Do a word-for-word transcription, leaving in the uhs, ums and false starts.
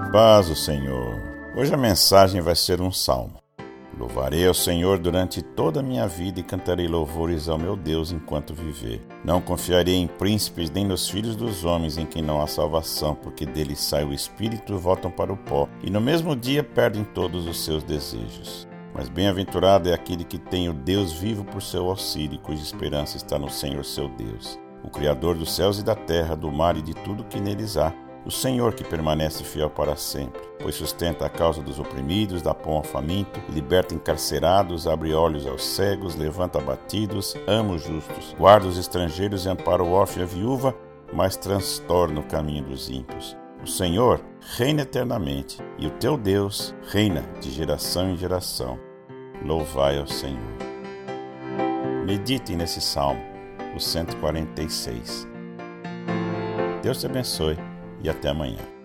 Paz o Senhor. Hoje a mensagem vai ser um salmo. Louvarei ao Senhor durante toda a minha vida e cantarei louvores ao meu Deus enquanto viver. Não confiarei em príncipes nem nos filhos dos homens em quem não há salvação, porque deles sai o espírito e voltam para o pó, e no mesmo dia perdem todos os seus desejos. Mas bem-aventurado é aquele que tem o Deus vivo por seu auxílio e cuja esperança está no Senhor seu Deus, o Criador dos céus e da terra, do mar e de tudo que neles há, o Senhor que permanece fiel para sempre, pois sustenta a causa dos oprimidos, dá pão ao faminto, liberta encarcerados, abre olhos aos cegos, levanta abatidos, ama os justos, guarda os estrangeiros e ampara o órfão e a viúva, mas transtorna o caminho dos ímpios. O Senhor reina eternamente, e o teu Deus reina de geração em geração. Louvai ao Senhor. Meditem nesse salmo, o cento e quarenta e seis. Deus te abençoe. E até amanhã.